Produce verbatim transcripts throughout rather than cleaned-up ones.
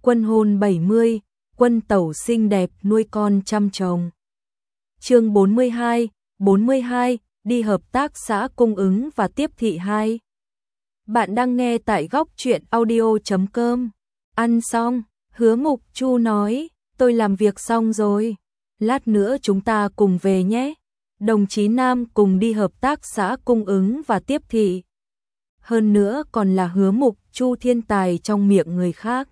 Quân hôn bảy mươi, quân tẩu xinh đẹp nuôi con trăm chồng. Chương bốn mươi hai, bốn mươi hai, đi hợp tác xã cung ứng và tiếp thị hai. Bạn đang nghe tại góc truyện audio chấm com. Ăn xong, Hứa Mục Chu nói, tôi làm việc xong rồi, lát nữa chúng ta cùng về nhé. Đồng chí Nam cùng đi hợp tác xã cung ứng và tiếp thị. Hơn nữa còn là Hứa Mục Chu thiên tài trong miệng người khác.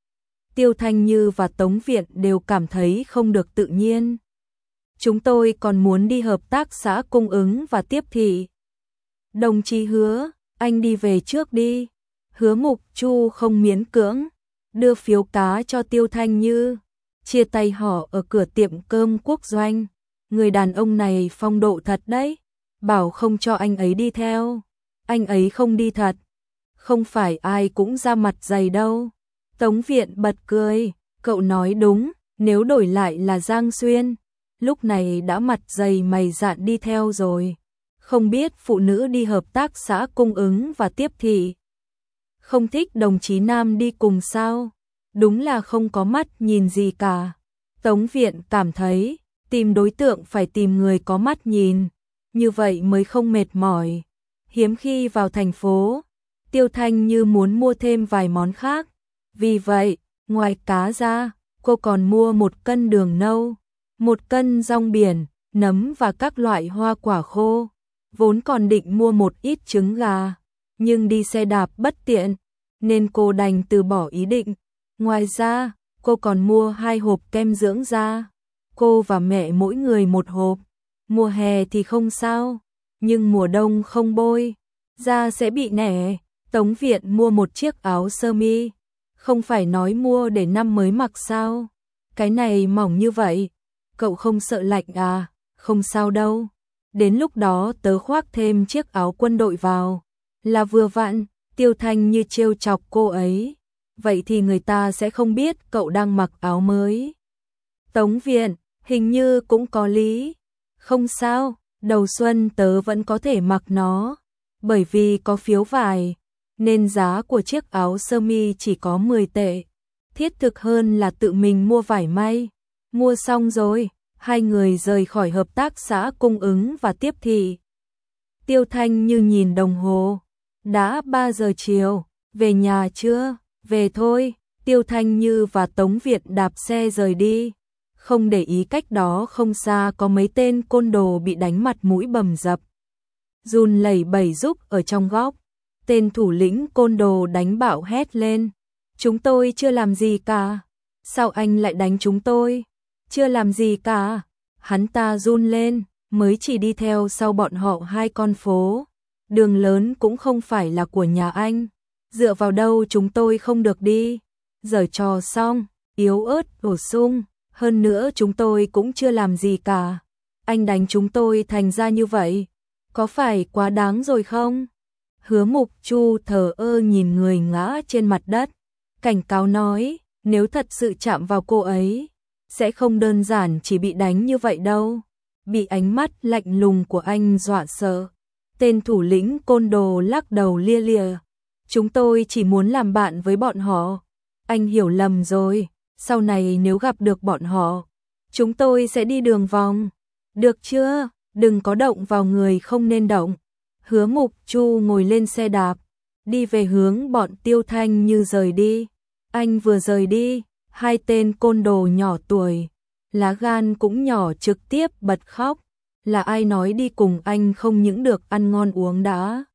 Tiêu Thanh Như và Tống Viện đều cảm thấy không được tự nhiên. Chúng tôi còn muốn đi hợp tác xã cung ứng và tiếp thị. Đồng chí Hứa, anh đi về trước đi. Hứa Mục Chu không miễn cưỡng, đưa phiếu cá cho Tiêu Thanh Như, chia tay họ ở cửa tiệm cơm Quốc Doanh. Người đàn ông này phong độ thật đấy, bảo không cho anh ấy đi theo, anh ấy không đi thật. Không phải ai cũng ra mặt dày đâu. Tống Viện bật cười, cậu nói đúng, nếu đổi lại là Giang Xuyên, lúc này đã mặt dày mày dạn đi theo rồi. Không biết phụ nữ đi hợp tác xã cung ứng và tiếp thị. Không thích đồng chí Nam đi cùng sao? Đúng là không có mắt nhìn gì cả. Tống Viện cảm thấy, tìm đối tượng phải tìm người có mắt nhìn, như vậy mới không mệt mỏi. Hiếm khi vào thành phố, Tiêu Thanh Như muốn mua thêm vài món khác. Vì vậy, ngoài cá ra, cô còn mua một cân đường nâu, một cân rong biển, nấm và các loại hoa quả khô. Vốn còn định mua một ít trứng gà, nhưng đi xe đạp bất tiện, nên cô đành từ bỏ ý định. Ngoài ra, cô còn mua hai hộp kem dưỡng da. Cô và mẹ mỗi người một hộp. Mùa hè thì không sao, nhưng mùa đông không bôi, da sẽ bị nẻ. Tống Viện mua một chiếc áo sơ mi. Không phải nói mua để năm mới mặc sao? Cái này mỏng như vậy, cậu không sợ lạnh à? Không sao đâu. Đến lúc đó tớ khoác thêm chiếc áo quân đội vào là vừa vặn. Tiêu Thanh Như trêu chọc cô ấy. Vậy thì người ta sẽ không biết cậu đang mặc áo mới. Tống Viện, hình như cũng có lý. Không sao, đầu xuân tớ vẫn có thể mặc nó. Bởi vì có phiếu vải, nên giá của chiếc áo sơ mi chỉ có mười tệ. Thiết thực hơn là tự mình mua vải may. Mua xong rồi, hai người rời khỏi hợp tác xã cung ứng và tiếp thị. Tiêu Thanh Như nhìn đồng hồ. Đã ba giờ chiều, về nhà chưa? Về thôi. Tiêu Thanh Như và Tống Viện đạp xe rời đi. Không để ý cách đó không xa có mấy tên côn đồ bị đánh mặt mũi bầm dập, run lẩy bẩy rúc ở trong góc. Tên thủ lĩnh côn đồ đánh bạo hét lên. Chúng tôi chưa làm gì cả. Sao anh lại đánh chúng tôi? Chưa làm gì cả. Hắn ta run lên, mới chỉ đi theo sau bọn họ hai con phố. Đường lớn cũng không phải là của nhà anh. Dựa vào đâu chúng tôi không được đi? Giở trò xong, yếu ớt bổ sung. Hơn nữa chúng tôi cũng chưa làm gì cả. Anh đánh chúng tôi thành ra như vậy, có phải quá đáng rồi không? Hứa Mục Chu thờ ơ nhìn người ngã trên mặt đất, cảnh cáo nói, nếu thật sự chạm vào cô ấy, sẽ không đơn giản chỉ bị đánh như vậy đâu. Bị ánh mắt lạnh lùng của anh dọa sợ, tên thủ lĩnh côn đồ lắc đầu lia lịa. Chúng tôi chỉ muốn làm bạn với bọn họ. Anh hiểu lầm rồi, sau này nếu gặp được bọn họ, chúng tôi sẽ đi đường vòng. Được chưa? Đừng có động vào người không nên động. Hứa Mục Chu ngồi lên xe đạp, đi về hướng bọn Tiêu Thanh Như rời đi. Anh vừa rời đi, hai tên côn đồ nhỏ tuổi, lá gan cũng nhỏ trực tiếp bật khóc. Là ai nói đi cùng anh không những được ăn ngon uống đã,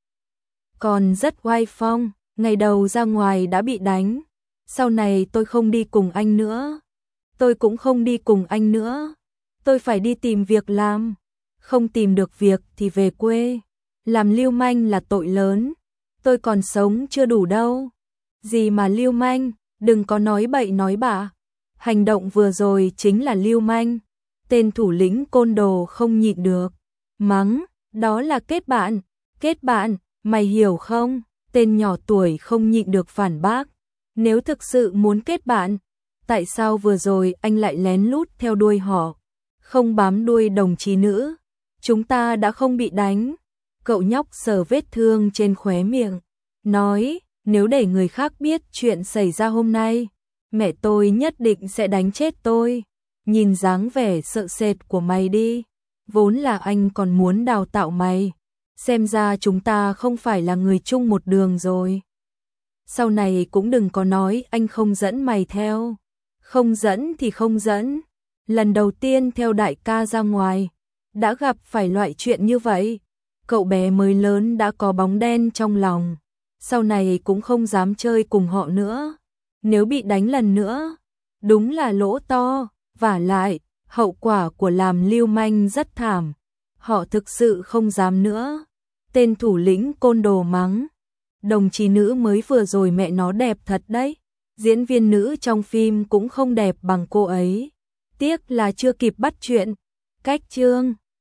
còn rất oai phong, ngày đầu ra ngoài đã bị đánh. Sau này tôi không đi cùng anh nữa. Tôi cũng không đi cùng anh nữa. Tôi phải đi tìm việc làm. Không tìm được việc thì về quê. Làm lưu manh là tội lớn. Tôi còn sống chưa đủ đâu. Gì mà lưu manh, đừng có nói bậy nói bạ. Hành động vừa rồi chính là lưu manh. Tên thủ lĩnh côn đồ không nhịn được, mắng, đó là kết bạn. Kết bạn, mày hiểu không? Tên nhỏ tuổi không nhịn được phản bác. Nếu thực sự muốn kết bạn, tại sao vừa rồi anh lại lén lút theo đuôi họ, không bám đuôi đồng chí nữ? Chúng ta đã không bị đánh. Cậu nhóc sờ vết thương trên khóe miệng, nói, nếu để người khác biết chuyện xảy ra hôm nay, Mẹ tôi nhất định sẽ đánh chết tôi. Nhìn dáng vẻ sợ sệt của mày đi. Vốn là anh còn muốn đào tạo mày. Xem ra chúng ta không phải là người chung một đường rồi. Sau này cũng đừng có nói anh không dẫn mày theo. Không dẫn thì không dẫn. Lần đầu tiên theo đại ca ra ngoài, đã gặp phải loại chuyện như vậy. Cậu bé mới lớn đã có bóng đen trong lòng. Sau này cũng không dám chơi cùng họ nữa. Nếu bị đánh lần nữa, đúng là lỗ to. Vả lại, hậu quả của làm lưu manh rất thảm. Họ thực sự không dám nữa. Tên thủ lĩnh côn đồ mắng. Đồng chí nữ mới vừa rồi mẹ nó đẹp thật đấy. Diễn viên nữ trong phim cũng không đẹp bằng cô ấy. Tiếc là chưa kịp bắt chuyện. Cách chương